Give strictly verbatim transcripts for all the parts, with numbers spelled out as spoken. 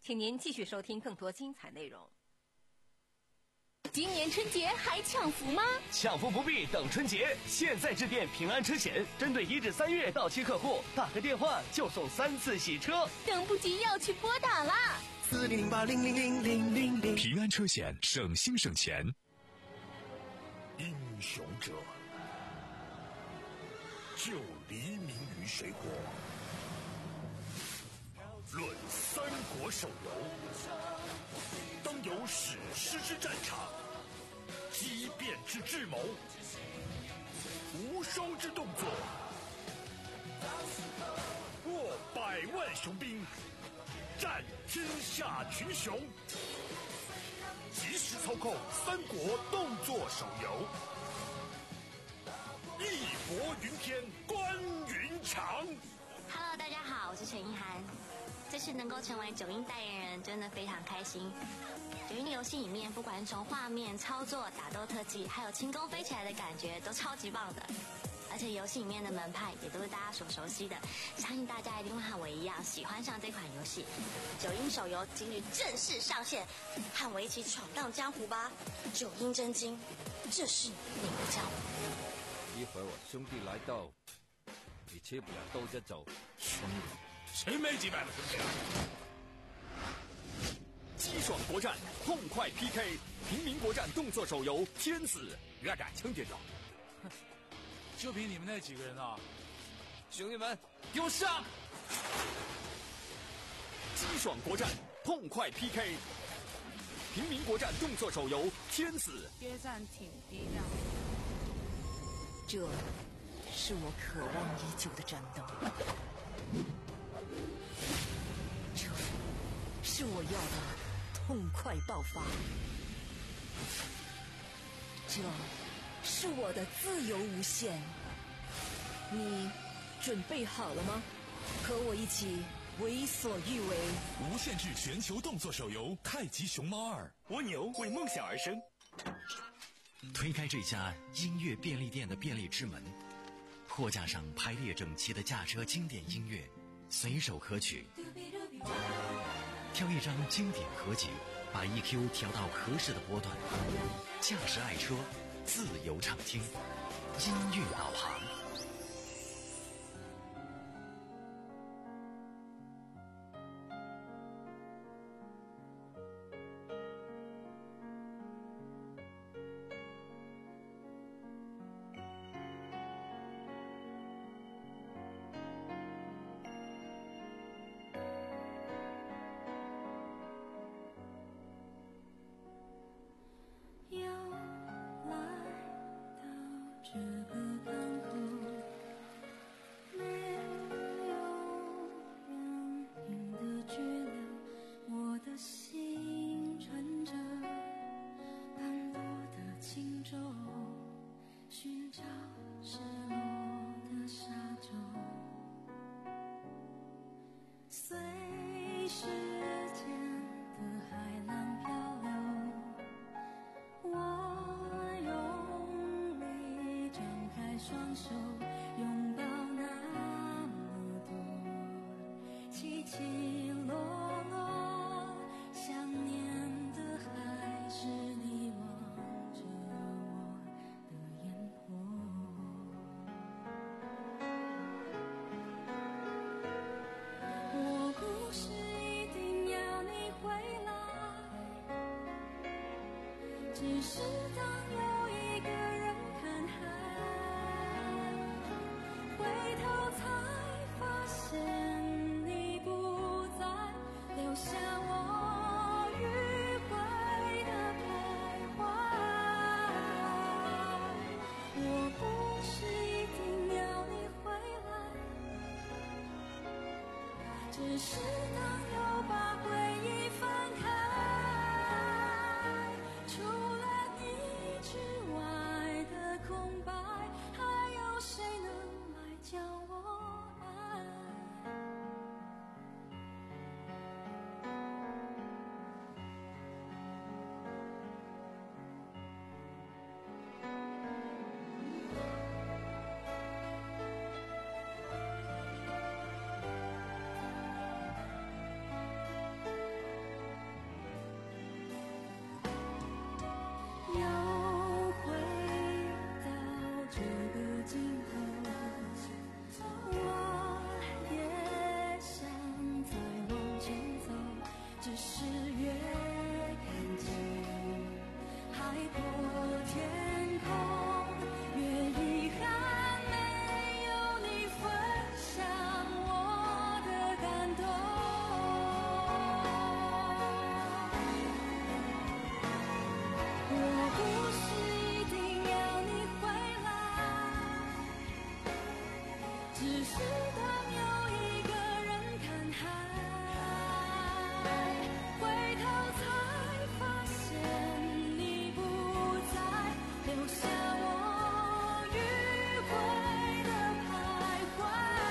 请您继续收听更多精彩内容。 今年春节还抢福吗？ 抢福不必等春节，现在致电平安车险，针对一至三月到期客户，打个电话就送三次洗车。 等不及要去拨打啦！ 四零零八零零零零零零。 平安车险，省心省钱。 英雄者，救黎明于水火。论三国手游，当有史诗之战场，激变之智谋，无双之动作，握百万雄兵，战天下群雄。即时操控三国动作手游，义薄云天，关云长。 Hello， 大家好，我是陈意涵。这次能够成为九阴代言人，真的非常开心。九阴的游戏里面，不管是从画面、操作、打斗特技，还有轻功飞起来的感觉，都超级棒的。而且游戏里面的门派也都是大家所熟悉的，相信大家一定会和我一样喜欢上这款游戏。九阴手游今日正式上线，和我一起闯荡江湖吧！九阴真经，这是你的江湖。 一会儿我兄弟来到，你吃不了兜着走。 兄弟，谁没几百个兄弟啊？ 激爽国战，痛快 P K， 平民国战动作手游《天子》，热感枪点着。 就凭你们那几个人啊！ 兄弟们， 给我上！ 激爽国战，痛快 P K， 平民国战动作手游《天子》。 约战挺低调。 这是我渴望已久的战斗，这是我要的痛快爆发，这是我的自由无限。你准备好了吗？和我一起为所欲为。 无限制全球动作手游《太极熊猫二》， 蜗牛为梦想而生。 推开这家音乐便利店的便利之门，货架上排列整齐的驾车经典音乐，随手可取。挑一张经典合集，把 E Q 调到合适的波段，驾驶爱车，自由畅听，音乐导航。 只是越看见海阔天空，越遗憾没有你分享我的感动。我不是一定要你回来，只是当有一个人看海，回头才发现你不在，留下我迂回的徘徊。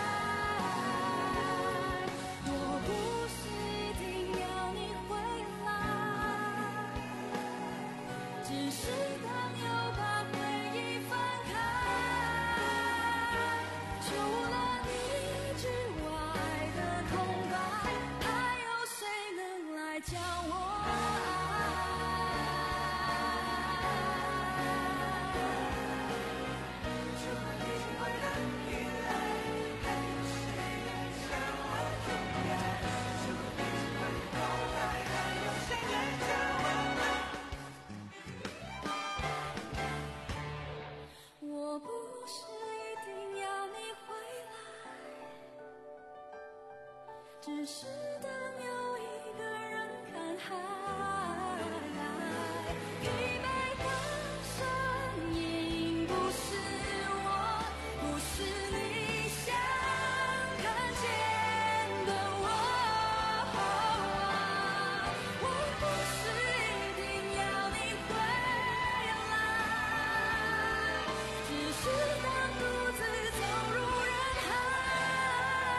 我不是一定要你回来，只是当又把回忆分开，除了你之外的空白，还有谁能来教我我不是一定要你回来，只是当有一个人看海，疲惫的声音不是我，不是你想看见的我。我不是一定要你回来，只是当独自走入人海，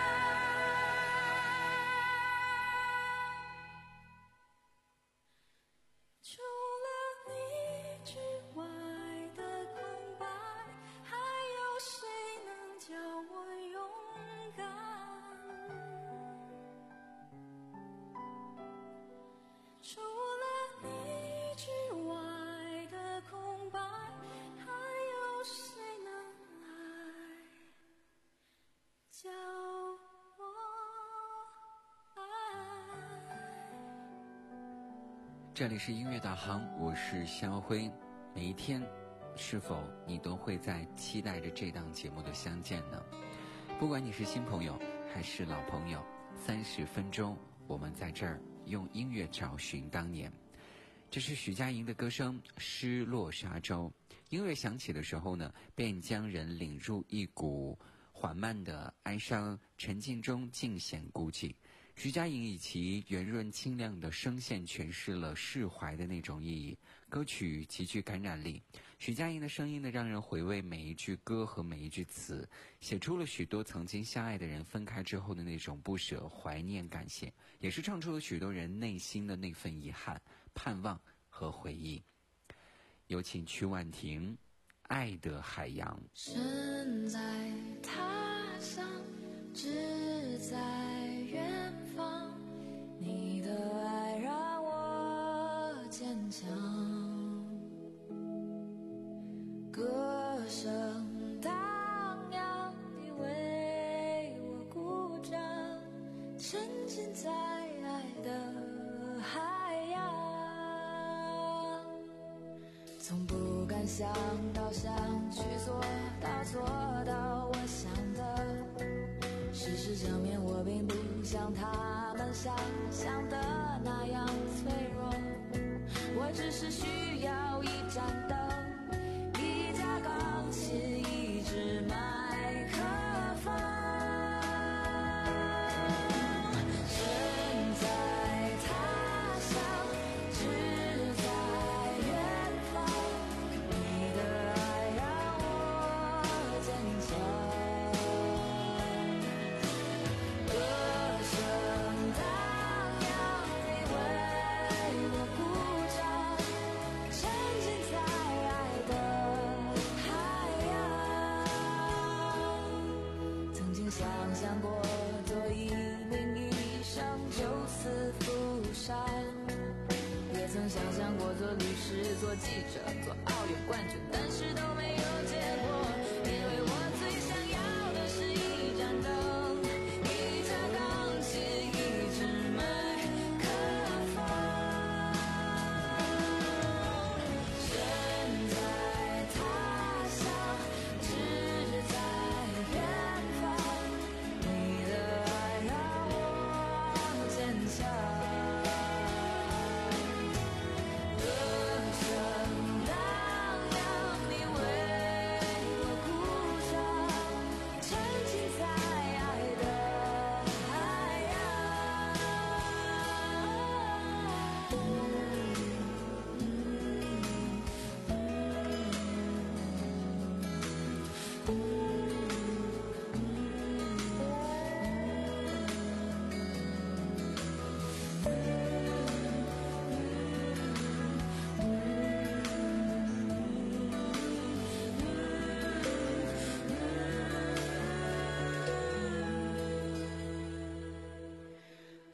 除了你之外的空白，还有谁能叫我勇敢？除了你之外的空白，还有谁能来教我爱？ 这里是音乐导航，我是肖辉。每一天，是否你都会在期待着这档节目的相见呢？不管你是新朋友还是老朋友，三十分钟，我们在这儿用音乐找寻当年。这是许佳莹的歌声《失落沙洲》。音乐响起的时候呢，便将人领入一股缓慢的哀伤沉浸中，尽显孤寂。徐佳莹以其圆润清亮的声线诠释了释怀的那种意义，歌曲极具感染力。徐佳莹的声音呢，让人回味每一句歌和每一句词，写出了许多曾经相爱的人分开之后的那种不舍、怀念、感谢，也是唱出了许多人内心的那份遗憾、盼望和回忆。有请曲婉婷，《爱的海洋》。 身在他乡，志在远方，你的爱让我坚强，歌声荡漾，你为我鼓掌，沉浸在爱的海洋，从不敢想到想去做到做到我想的，事实证明我并不像他们想象的那样脆弱，我只是需要一盏灯，一架钢琴，一支麦克风，身在他乡，志在远方，你的爱让我坚强，歌声荡漾，你为我鼓掌，沉浸在爱的海洋，曾经想象过做一名医生救死扶伤，也曾想象过做律师、做记者、做奥运冠军，但是都没有结果，因为我最想要的是一盏灯，一架钢琴，一支麦克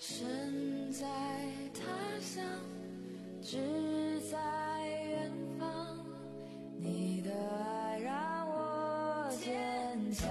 身在他乡，志在远方，你的爱让我坚强。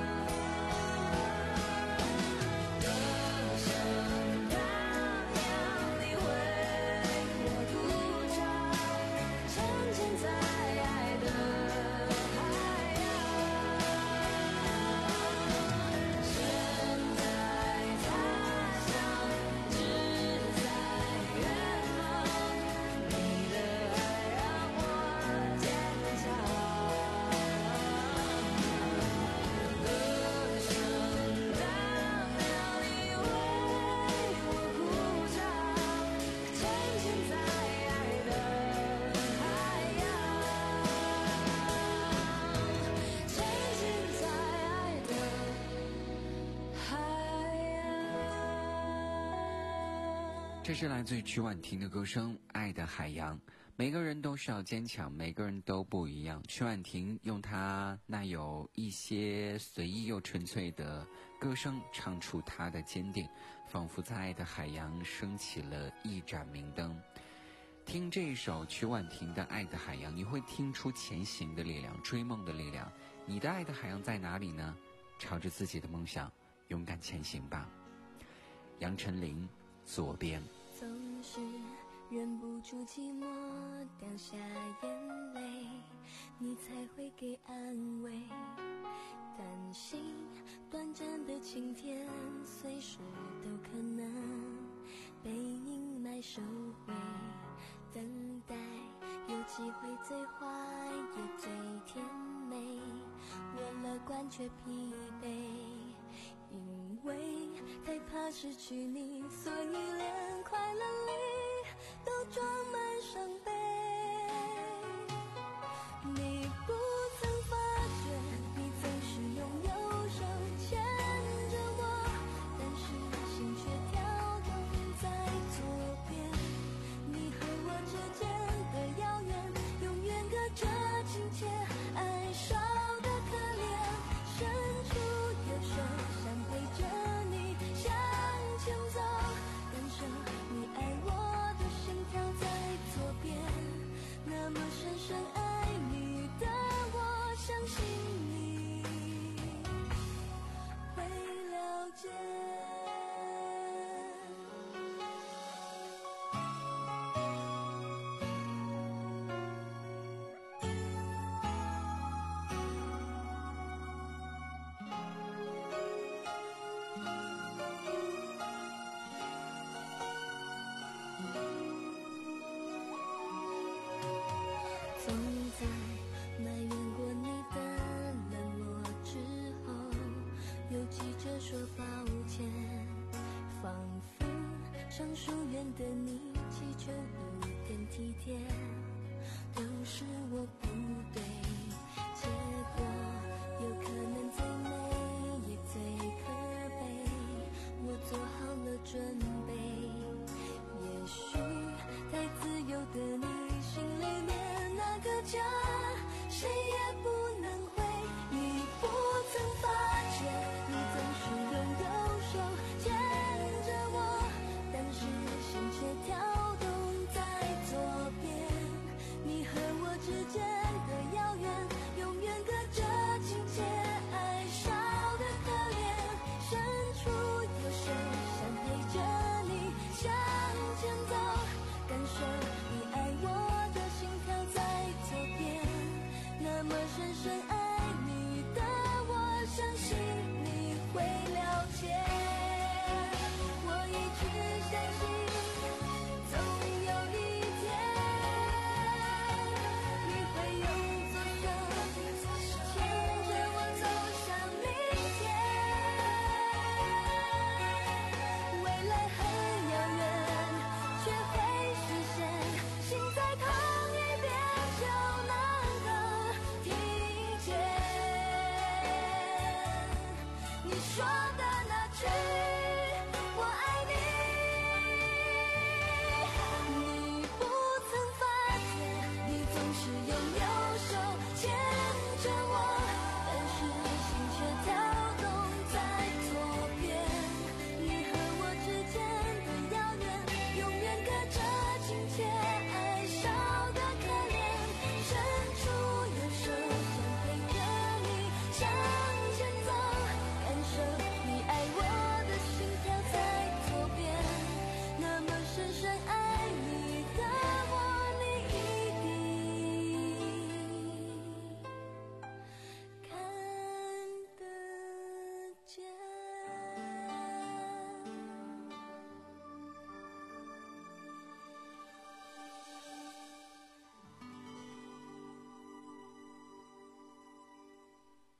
这是来自于曲婉婷的歌声《爱的海洋》。每个人都需要坚强，每个人都不一样。曲婉婷用她那有一些随意又纯粹的歌声，唱出她的坚定，仿佛在爱的海洋升起了一盏明灯。听这一首曲婉婷的《爱的海洋》，你会听出前行的力量，追梦的力量。你的爱的海洋在哪里呢？朝着自己的梦想勇敢前行吧。杨丞琳，左边。 总是忍不住寂寞，掉下眼泪，你才会给安慰。担心短暂的晴天，随时都可能被阴霾收回。等待有机会，最坏也最甜美。我乐观却疲惫，因为太怕失去你，所以连快乐里都装满伤悲。你不曾发觉，你总是用右手牵着我，但是心却跳动在左边。你和我之间的遥远，永远隔着亲切，爱少的可怜，伸出右手想陪着你向前走，感受你爱我的心跳在左边，那么深深爱你的我，相信你会了解。总在埋怨过你的冷落之后，又急着说抱歉，仿佛上书院的你祈求一点体贴，都是我不对，结果有可能最美也最可悲，我做好了准备，也许太自由的你心里面那个家，谁也不能回。你不曾发觉，你总是用右手牵着我，但是心却跳动在左边。你和我之间的遥远，永远隔着亲切，爱少的可怜，伸出右手想陪着你向前走，感受你爱我的心跳在左边，那么深深爱你的我，相信你会了解。我一直相信，总有一天你会用左手牵着我走向明天。未来很遥远，却会实现，心在同一边就能够听见。你说的那句我爱你，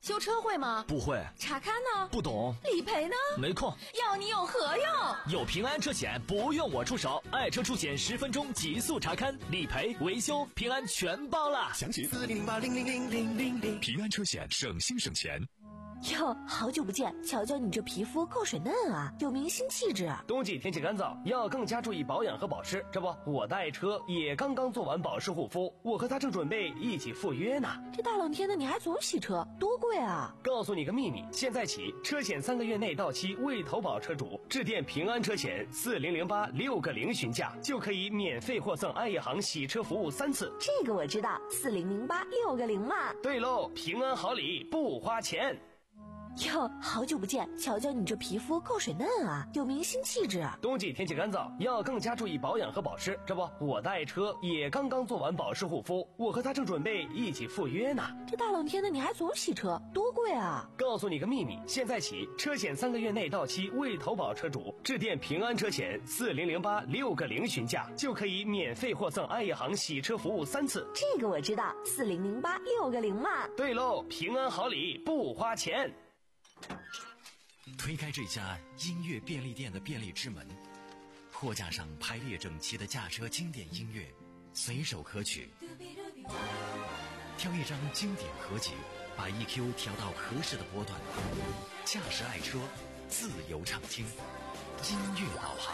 修车会吗？ 不会。 查看呢？ 不懂。 理赔呢？ 没空。 要你有何用？ 有平安车险不用我出手，爱车出险十分钟极速查看，理赔维修平安全包了。 详情四零零八零零零零零零。 平安车险，省心省钱。 哟，好久不见，瞧瞧你这皮肤够水嫩啊，有明星气质。 冬季天气干燥，要更加注意保养和保湿。这不，我的爱车也刚刚做完保湿护肤，我和他正准备一起赴约呢。 这大冷天的你还总洗车，多贵啊！ 告诉你个秘密，现在起车险三个月内到期未投保车主，致电平安车险四零零八六个零询价，就可以免费获赠爱业行洗车服务三次。 这个我知道，四零零八六个零嘛。 对喽，平安好礼不花钱。 哟，好久不见，瞧瞧你这皮肤够水嫩啊，有明星气质。 冬季天气干燥，要更加注意保养和保湿。这不，我的爱车也刚刚做完保湿护肤，我和他正准备一起赴约呢。 这大冷天的你还总洗车，多贵啊！ 告诉你个秘密，现在起车险三个月内到期未投保车主，致电平安车险四零零八六个零询价，就可以免费获赠爱业行洗车服务三次。 这个我知道，四零零八六个零嘛。 对喽，平安好礼不花钱。 推开这家音乐便利店的便利之门，货架上排列整齐的驾车经典音乐，随手可取。挑一张经典合集，把 E Q 调到合适的波段，驾驶爱车，自由畅听，音乐导航。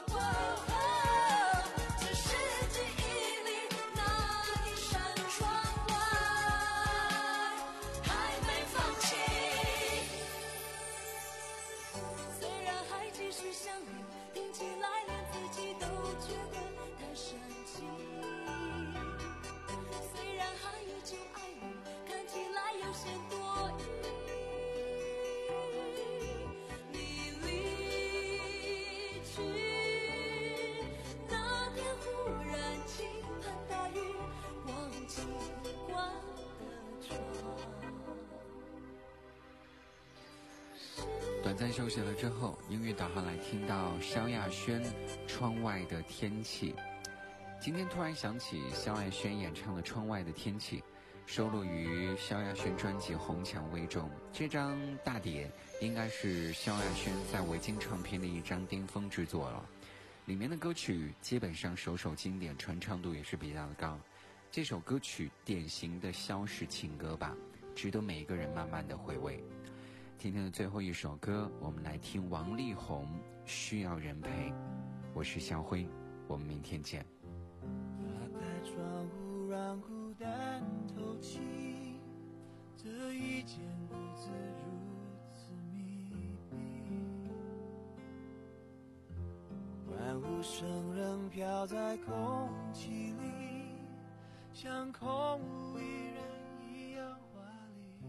只是记忆里那一扇窗。 许相遇听起来连自己都觉得太神奇，虽然还依旧爱你，看起来有些多余。你离去那天，忽然倾盆大雨，忘记关的窗。 短暂休息了之后，音乐导航来听到萧亚轩《窗外的天气》。今天突然想起萧亚轩演唱的《窗外的天气》，收录于萧亚轩专辑《红蔷薇》中。这张大碟应该是萧亚轩在维京唱片的一张巅峰之作了，里面的歌曲基本上首首经典，传唱度也是比较的高。这首歌曲典型的萧式情歌吧，值得每一个人慢慢的回味。今天的最后一首歌，我们来听王力宏《需要人陪》。我是肖辉，我们明天见。 打开窗户让孤单透气，这一间屋子如此密闭，欢呼声仍飘在空气里，像空无一人一样华丽。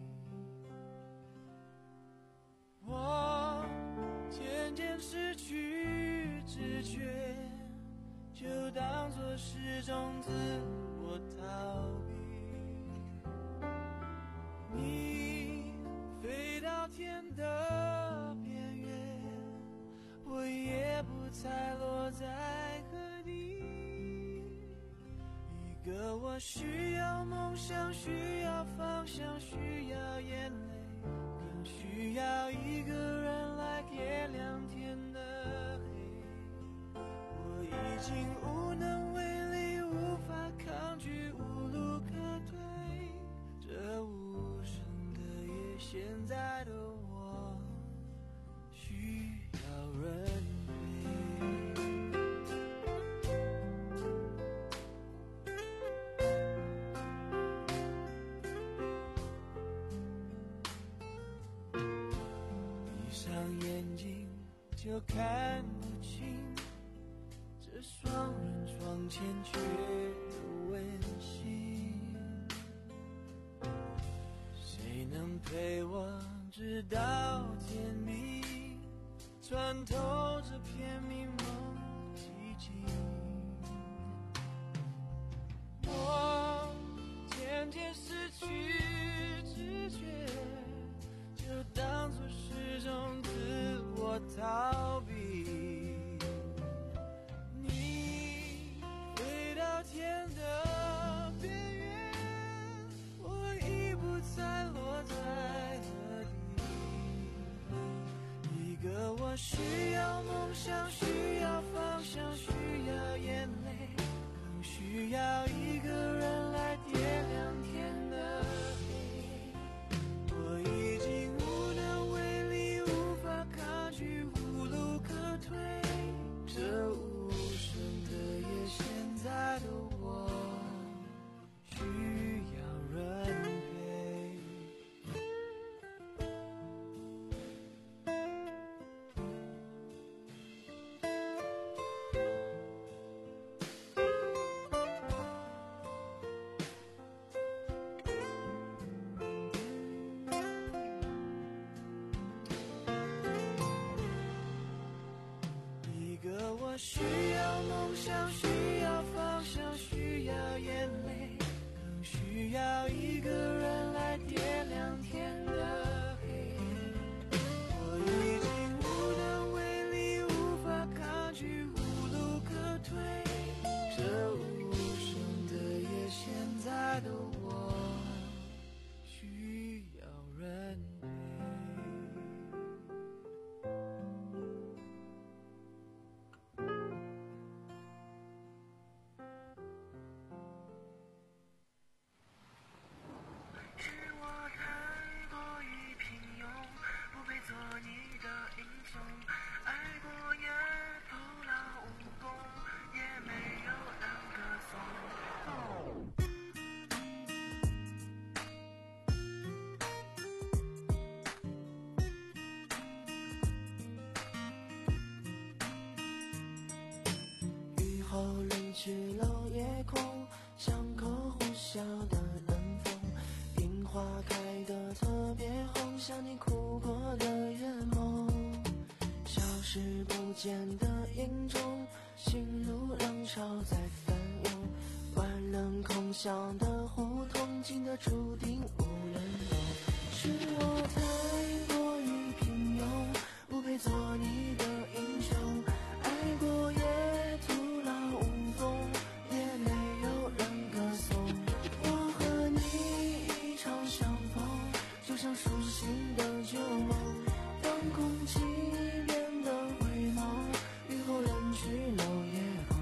我渐渐失去知觉，就当作是种自我逃避。你飞到天的边缘，我也不猜落在何地。一个我需要梦想，需要方向，需要眼泪，更需要一个人来点亮天的黑。我已经无能为力，无法抗拒，无路可退。这无声的夜，现在的我需要人陪。闭上眼睛就看不清这双人床欠缺的温馨，谁能陪我直到天明，穿透这片迷蒙寂静。我渐渐失去知觉，就当作是种自我逃避。你飞到天的边缘，我已不再落在何地。一个我需要梦想，需要方向，需要眼泪，更需要一个人来点亮天的黑。我已经无能为力，无法抗拒，无路可退。这无声的夜，现在的我需要人陪。一个我需要梦想，需要方向，需要眼泪，更需要一个人来点亮天的黑。我已经无能为力，无法抗拒，无路可退。这无声的夜，现在的我需要人陪。 后人去楼夜空，巷口呼啸的冷风，樱花开得特别红，像你哭过的眼眸，消失不见的影中，心如浪潮在翻涌，万人空巷的胡同，静的注定无人懂。是我太过于平庸，不配做你的英雄，爱过也徒劳无功，也没有人歌颂。我和你一场相逢，就像熟悉的旧梦，当空气变得灰蒙，雨后人去楼夜空。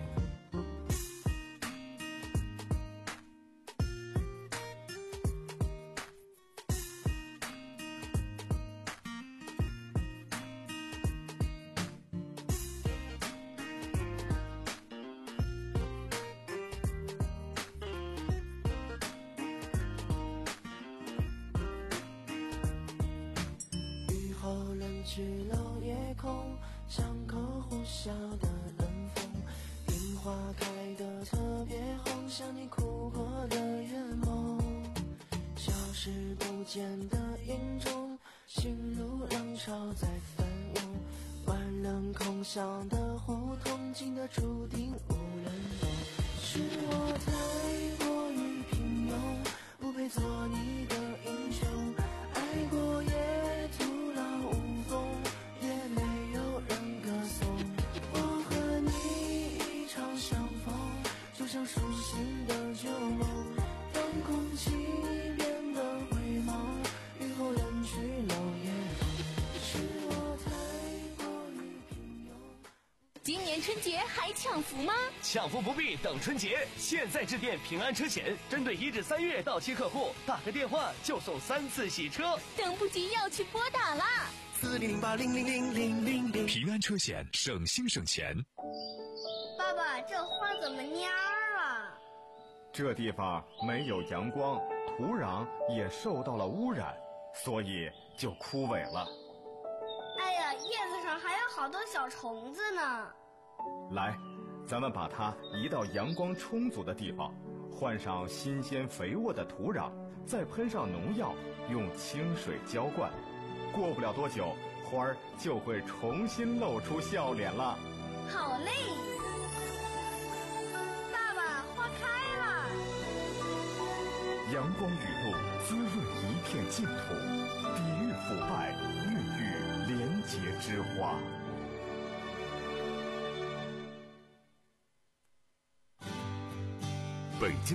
去楼夜空，巷口呼啸的冷风，樱花开得特别红，像你哭过的眼眸，消失不见的影中，心如浪潮在翻涌，万人空巷的胡同，静的注定无人懂。是我太过于平庸，不配做你的英雄，爱过也徒劳无功，也没有人歌颂。我和你一场相逢，就像熟悉的旧梦，当空气变得灰蒙，雨后人去楼夜空。是我太过于平庸。 今年春节还抢福吗？ 抢福不必等春节，现在致电平安车险，针对一至三月到期客户，打个电话就送三次洗车。 等不及要去拨打啦！ 四零零八零零零零零零。平安车险，省心省钱。 爸爸，这花怎么蔫儿啊？ 这地方没有阳光，土壤也受到了污染，所以就枯萎了。 哎呀，叶子上还有好多小虫子呢。 来，咱们把它移到阳光充足的地方，换上新鲜肥沃的土壤，再喷上农药，用清水浇灌。过不了多久，花儿就会重新露出笑脸了。 好嘞，爸爸，花开了。 阳光雨露滋润一片净土，抵御腐败，孕育廉洁之花。 北京